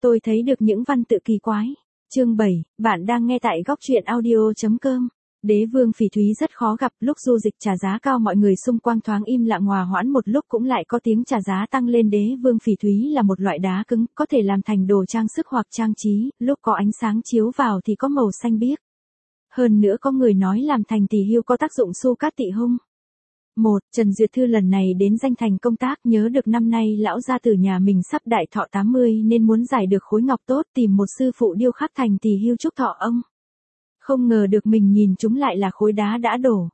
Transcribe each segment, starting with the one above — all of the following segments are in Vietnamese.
Tôi thấy được những văn tự kỳ quái. Chương 7, bạn đang nghe tại góc truyện audio.com. Đế vương phỉ thúy rất khó gặp, lúc Du Dịch trả giá cao mọi người xung quanh thoáng im lặng hòa hoãn một lúc cũng lại có tiếng trả giá tăng lên. Đế vương phỉ thúy là một loại đá cứng, có thể làm thành đồ trang sức hoặc trang trí, lúc có ánh sáng chiếu vào thì có màu xanh biếc. Hơn nữa có người nói làm thành tỳ hưu có tác dụng xu cát tị hung. Trần Duyệt Thư lần này đến Danh Thành công tác, nhớ được năm nay lão gia tử nhà mình sắp đại thọ 80 nên muốn giải được khối ngọc tốt, tìm một sư phụ điêu khắc thành tỳ hưu chúc thọ ông. Không ngờ được mình nhìn chúng lại là khối đá đã đổ.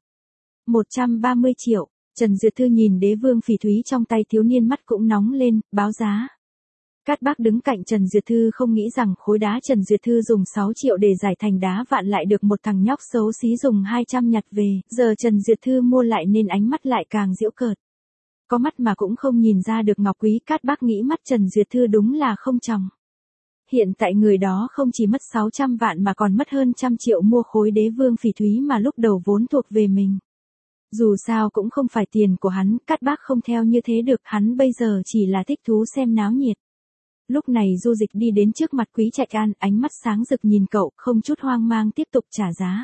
130 triệu, Trần Duyệt Thư nhìn đế vương phỉ thúy trong tay, thiếu niên mắt cũng nóng lên, báo giá. Cát Bác đứng cạnh Trần Duyệt Thư không nghĩ rằng khối đá Trần Duyệt Thư dùng 6 triệu để giải thành đá vạn lại được một thằng nhóc xấu xí dùng 200 nhặt về, giờ Trần Duyệt Thư mua lại nên ánh mắt lại càng giễu cợt. Có mắt mà cũng không nhìn ra được ngọc quý. Cát Bác nghĩ mắt Trần Duyệt Thư đúng là không tròng. Hiện tại người đó không chỉ mất 600 vạn mà còn mất hơn 100 triệu mua khối đế vương phỉ thúy mà lúc đầu vốn thuộc về mình. Dù sao cũng không phải tiền của hắn, Cát Bác không theo như thế được, hắn bây giờ chỉ là thích thú xem náo nhiệt. Lúc này Du Dịch đi đến trước mặt Quý Trạch An, ánh mắt sáng rực nhìn cậu, không chút hoang mang tiếp tục trả giá.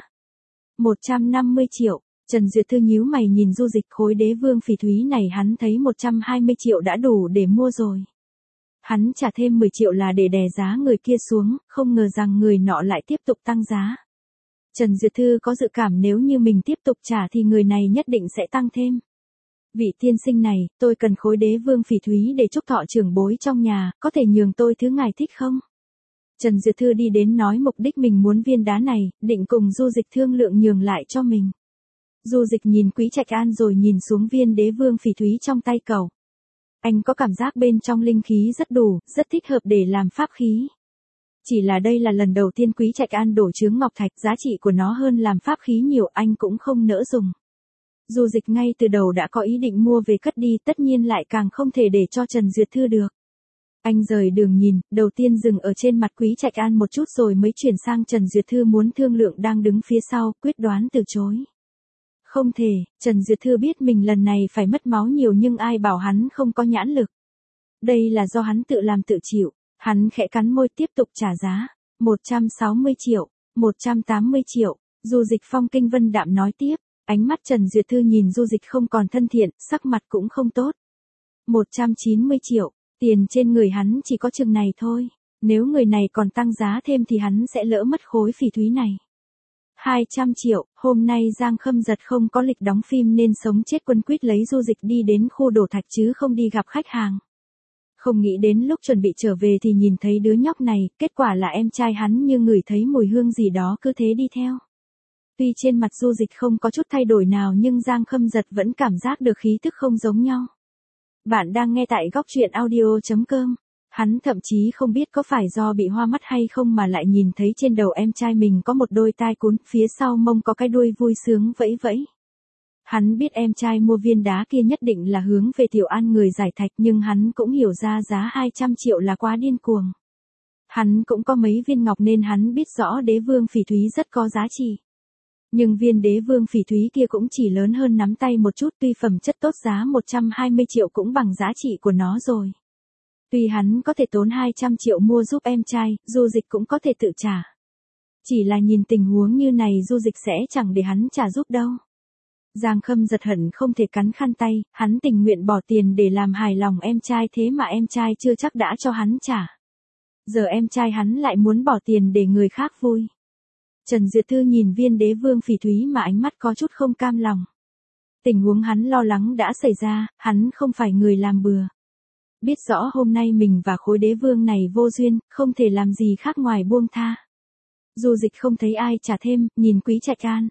150 triệu, Trần Duyệt Thư nhíu mày nhìn Du Dịch, khối đế vương phỉ thúy này hắn thấy 120 triệu đã đủ để mua rồi. Hắn trả thêm 10 triệu là để đè giá người kia xuống, không ngờ rằng người nọ lại tiếp tục tăng giá. Trần Duyệt Thư có dự cảm nếu như mình tiếp tục trả thì người này nhất định sẽ tăng thêm. Vị tiên sinh này, tôi cần khối đế vương phỉ thúy để chúc thọ trưởng bối trong nhà, có thể nhường tôi thứ ngài thích không? Trần Duyệt Thư đi đến nói mục đích mình muốn viên đá này, định cùng Du Dịch thương lượng nhường lại cho mình. Du Dịch nhìn Quý Trạch An rồi nhìn xuống viên đế vương phỉ thúy trong tay cậu. Anh có cảm giác bên trong linh khí rất đủ, rất thích hợp để làm pháp khí. Chỉ là đây là lần đầu tiên Quý Trạch An đổ chướng ngọc thạch, giá trị của nó hơn làm pháp khí nhiều, anh cũng không nỡ dùng. Du Dịch ngay từ đầu đã có ý định mua về cất đi, tất nhiên lại càng không thể để cho Trần Duyệt Thư được. Anh rời đường nhìn, đầu tiên dừng ở trên mặt Quý Trạch An một chút rồi mới chuyển sang Trần Duyệt Thư muốn thương lượng đang đứng phía sau, quyết đoán từ chối. Không thể, Trần Duyệt Thư biết mình lần này phải mất máu nhiều nhưng ai bảo hắn không có nhãn lực. Đây là do hắn tự làm tự chịu, hắn khẽ cắn môi tiếp tục trả giá. 160 triệu, 180 triệu, Du Dịch phong kinh vân đạm nói tiếp. Ánh mắt Trần Duyệt Thư nhìn Du Dịch không còn thân thiện, sắc mặt cũng không tốt. 190 triệu, tiền trên người hắn chỉ có chừng này thôi, nếu người này còn tăng giá thêm thì hắn sẽ lỡ mất khối phỉ thúy này. 200 triệu, hôm nay Giang Khâm Giật không có lịch đóng phim nên sống chết quấn quýt lấy Du Dịch đi đến khu đổ thạch chứ không đi gặp khách hàng. Không nghĩ đến lúc chuẩn bị trở về thì nhìn thấy đứa nhóc này, kết quả là em trai hắn như ngửi thấy mùi hương gì đó cứ thế đi theo. Tuy trên mặt Du Dịch không có chút thay đổi nào nhưng Giang Khâm Giật vẫn cảm giác được khí tức không giống nhau. Bạn đang nghe tại góc truyện audio.com. Hắn thậm chí không biết có phải do bị hoa mắt hay không mà lại nhìn thấy trên đầu em trai mình có một đôi tai cún, phía sau mông có cái đuôi vui sướng vẫy vẫy. Hắn biết em trai mua viên đá kia nhất định là hướng về Tiểu An người giải thạch nhưng hắn cũng hiểu ra giá 200 triệu là quá điên cuồng. Hắn cũng có mấy viên ngọc nên hắn biết rõ đế vương phỉ thúy rất có giá trị. Nhưng viên đế vương phỉ thúy kia cũng chỉ lớn hơn nắm tay một chút, tuy phẩm chất tốt giá 120 triệu cũng bằng giá trị của nó rồi. Tuy hắn có thể tốn 200 triệu mua giúp em trai, Du Dịch cũng có thể tự trả. Chỉ là nhìn tình huống như này Du Dịch sẽ chẳng để hắn trả giúp đâu. Giang Khâm Giật hận không thể cắn khăn tay, hắn tình nguyện bỏ tiền để làm hài lòng em trai thế mà em trai chưa chắc đã cho hắn trả. Giờ em trai hắn lại muốn bỏ tiền để người khác vui. Trần Duyệt Thư nhìn viên đế vương phỉ thúy mà ánh mắt có chút không cam lòng. Tình huống hắn lo lắng đã xảy ra, hắn không phải người làm bừa. Biết rõ hôm nay mình và khối đế vương này vô duyên, không thể làm gì khác ngoài buông tha. Du Dịch không thấy ai trả thêm, nhìn Quý Trạch An.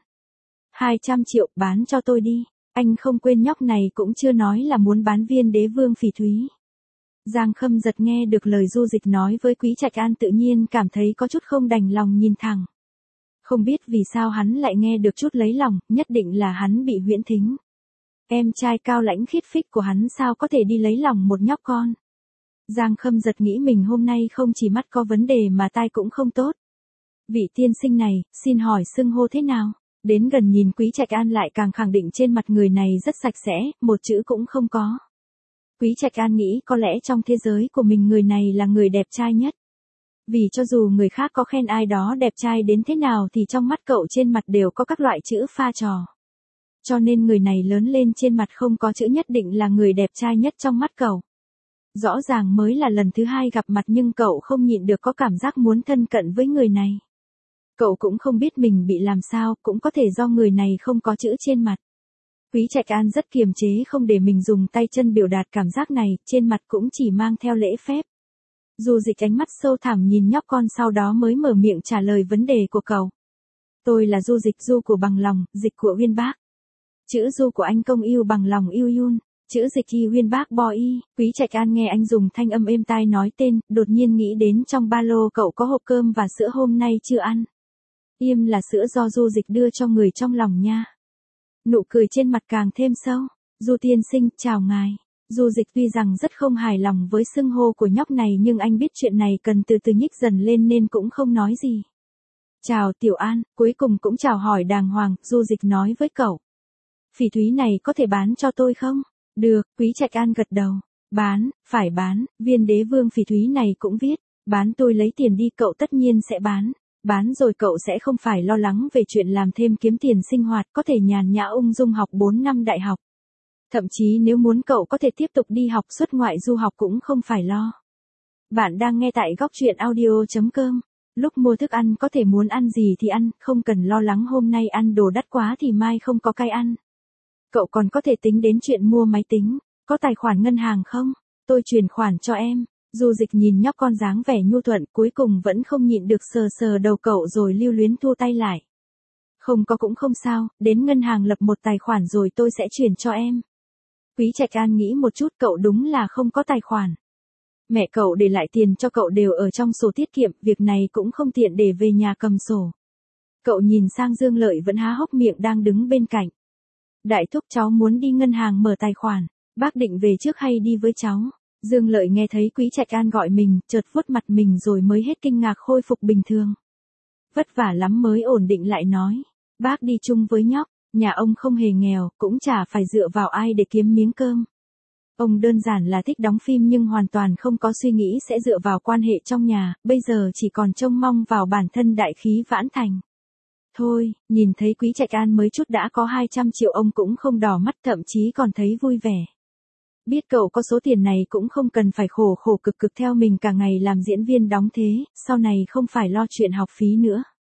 200 triệu, bán cho tôi đi. Anh không quên nhóc này cũng chưa nói là muốn bán viên đế vương phỉ thúy. Giang Khâm Giật nghe được lời Du Dịch nói với Quý Trạch An tự nhiên cảm thấy có chút không đành lòng nhìn thẳng. Không biết vì sao hắn lại nghe được chút lấy lòng, nhất định là hắn bị huyễn thính. Em trai cao lãnh khiết phích của hắn sao có thể đi lấy lòng một nhóc con. Giang Khâm Giật nghĩ mình hôm nay không chỉ mắt có vấn đề mà tai cũng không tốt. Vị tiên sinh này, xin hỏi xưng hô thế nào? Đến gần nhìn Quý Trạch An lại càng khẳng định trên mặt người này rất sạch sẽ, một chữ cũng không có. Quý Trạch An nghĩ có lẽ trong thế giới của mình người này là người đẹp trai nhất. Vì cho dù người khác có khen ai đó đẹp trai đến thế nào thì trong mắt cậu trên mặt đều có các loại chữ pha trò. Cho nên người này lớn lên trên mặt không có chữ nhất định là người đẹp trai nhất trong mắt cậu. Rõ ràng mới là lần thứ 2 gặp mặt nhưng cậu không nhịn được có cảm giác muốn thân cận với người này. Cậu cũng không biết mình bị làm sao, cũng có thể do người này không có chữ trên mặt. Quý Trạch An rất kiềm chế không để mình dùng tay chân biểu đạt cảm giác này, trên mặt cũng chỉ mang theo lễ phép. Du Dịch ánh mắt sâu thẳm nhìn nhóc con sau đó mới mở miệng trả lời vấn đề của cậu. Tôi là Du Dịch, Du của bằng lòng, Dịch của Uyên Bác. Chữ Du của anh công yêu bằng lòng yêu Yun, chữ Dịch y Uyên Bác boy. Quý Trạch An nghe anh dùng thanh âm êm tai nói tên, đột nhiên nghĩ đến trong ba lô cậu có hộp cơm và sữa hôm nay chưa ăn. Im là sữa do Du Dịch đưa cho người trong lòng nha. Nụ cười trên mặt càng thêm sâu. Du tiên sinh, chào ngài. Du Dịch tuy rằng rất không hài lòng với xưng hô của nhóc này nhưng anh biết chuyện này cần từ từ nhích dần lên nên cũng không nói gì. Chào Tiểu An, cuối cùng cũng chào hỏi đàng hoàng, Du Dịch nói với cậu. Phỉ thúy này có thể bán cho tôi không? Được, Quý Trạch An gật đầu. Bán, phải bán, viên đế vương phỉ thúy này cũng viết. Bán tôi lấy tiền đi, cậu tất nhiên sẽ bán. Bán rồi cậu sẽ không phải lo lắng về chuyện làm thêm kiếm tiền sinh hoạt, có thể nhàn nhã ung dung học 4 năm đại học. Thậm chí nếu muốn cậu có thể tiếp tục đi học xuất ngoại du học cũng không phải lo. Bạn đang nghe tại góc truyện audio.com. Lúc mua thức ăn có thể muốn ăn gì thì ăn, không cần lo lắng hôm nay ăn đồ đắt quá thì mai không có cái ăn. Cậu còn có thể tính đến chuyện mua máy tính, có tài khoản ngân hàng không? Tôi chuyển khoản cho em. Du Dịch nhìn nhóc con dáng vẻ nhu thuận cuối cùng vẫn không nhịn được sờ sờ đầu cậu rồi lưu luyến thu tay lại. Không có cũng không sao, đến ngân hàng lập một tài khoản rồi tôi sẽ chuyển cho em. Quý Trạch An nghĩ một chút cậu đúng là không có tài khoản. Mẹ cậu để lại tiền cho cậu đều ở trong sổ tiết kiệm, việc này cũng không tiện để về nhà cầm sổ. Cậu nhìn sang Dương Lợi vẫn há hốc miệng đang đứng bên cạnh. Đại thúc, cháu muốn đi ngân hàng mở tài khoản, bác định về trước hay đi với cháu? Dương Lợi nghe thấy Quý Trạch An gọi mình, chợt vuốt mặt mình rồi mới hết kinh ngạc khôi phục bình thường. Vất vả lắm mới ổn định lại nói, bác đi chung với nhóc, nhà ông không hề nghèo, cũng chả phải dựa vào ai để kiếm miếng cơm. Ông đơn giản là thích đóng phim nhưng hoàn toàn không có suy nghĩ sẽ dựa vào quan hệ trong nhà, bây giờ chỉ còn trông mong vào bản thân đại khí vãn thành. Thôi, nhìn thấy Quý Trạch An mới chút đã có 200 triệu ông cũng không đỏ mắt, thậm chí còn thấy vui vẻ. Biết cậu có số tiền này cũng không cần phải khổ khổ cực cực theo mình cả ngày làm diễn viên đóng thế, sau này không phải lo chuyện học phí nữa.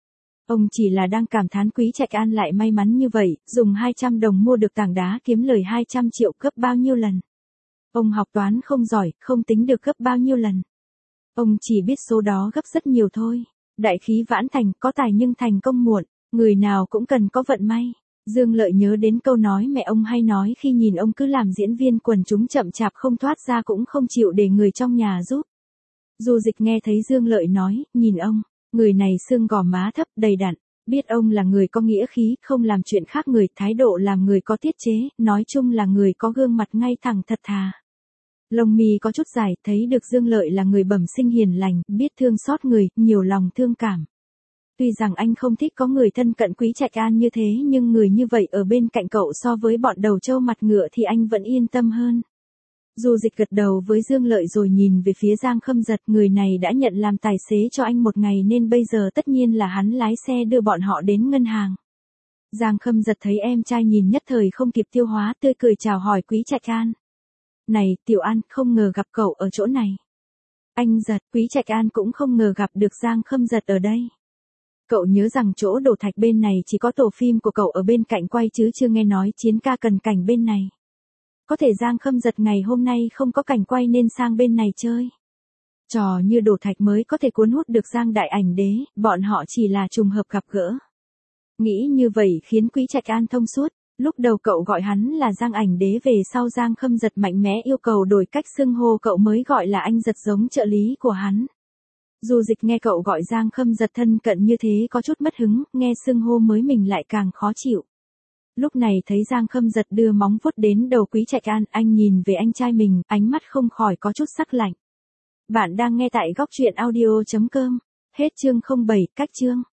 Ông chỉ là đang cảm thán Quý Trạch An lại may mắn như vậy, dùng 200 đồng mua được tảng đá kiếm lời 200 triệu gấp bao nhiêu lần. Ông học toán không giỏi, không tính được gấp bao nhiêu lần. Ông chỉ biết số đó gấp rất nhiều thôi. Đại khí vãn thành, có tài nhưng thành công muộn, người nào cũng cần có vận may. Dương Lợi nhớ đến câu nói mẹ ông hay nói khi nhìn ông cứ làm diễn viên quần chúng chậm chạp không thoát ra cũng không chịu để người trong nhà giúp. Du Dịch nghe thấy Dương Lợi nói, nhìn ông, người này xương gò má thấp đầy đặn, biết ông là người có nghĩa khí, không làm chuyện khác người, thái độ làm người có tiết chế, nói chung là người có gương mặt ngay thẳng thật thà. Lông mi có chút dài, thấy được Dương Lợi là người bẩm sinh hiền lành, biết thương xót người, nhiều lòng thương cảm. Tuy rằng anh không thích có người thân cận Quý Trạch An như thế nhưng người như vậy ở bên cạnh cậu so với bọn đầu trâu mặt ngựa thì anh vẫn yên tâm hơn. Du Dịch gật đầu với Dương Lợi rồi nhìn về phía Giang Khâm Giật, người này đã nhận làm tài xế cho anh một ngày nên bây giờ tất nhiên là hắn lái xe đưa bọn họ đến ngân hàng. Giang Khâm Giật thấy em trai nhìn nhất thời không kịp tiêu hóa, tươi cười chào hỏi Quý Trạch An. Này, Tiểu An, không ngờ gặp cậu ở chỗ này. Anh Giật, Quý Trạch An cũng không ngờ gặp được Giang Khâm Giật ở đây. Cậu nhớ rằng chỗ đổ thạch bên này chỉ có tổ phim của cậu ở bên cạnh quay chứ chưa nghe nói chiến ca cần cảnh bên này. Có thể Giang Khâm Giật ngày hôm nay không có cảnh quay nên sang bên này chơi. Trò như đổ thạch mới có thể cuốn hút được Giang Đại Ảnh Đế, bọn họ chỉ là trùng hợp gặp gỡ. Nghĩ như vậy khiến Quý Trạch An thông suốt. Lúc đầu cậu gọi hắn là Giang Ảnh Đế, về sau Giang Khâm Giật mạnh mẽ yêu cầu đổi cách xưng hô cậu mới gọi là anh Giật giống trợ lý của hắn. Du Dịch nghe cậu gọi Giang Khâm Giật thân cận như thế có chút mất hứng, nghe xưng hô mới mình lại càng khó chịu. Lúc này thấy Giang Khâm Giật đưa móng vuốt đến đầu Quý Trạch An, anh nhìn về anh trai mình, ánh mắt không khỏi có chút sắc lạnh. Bạn đang nghe tại góc truyện audio.com. Hết chương 07, cách chương.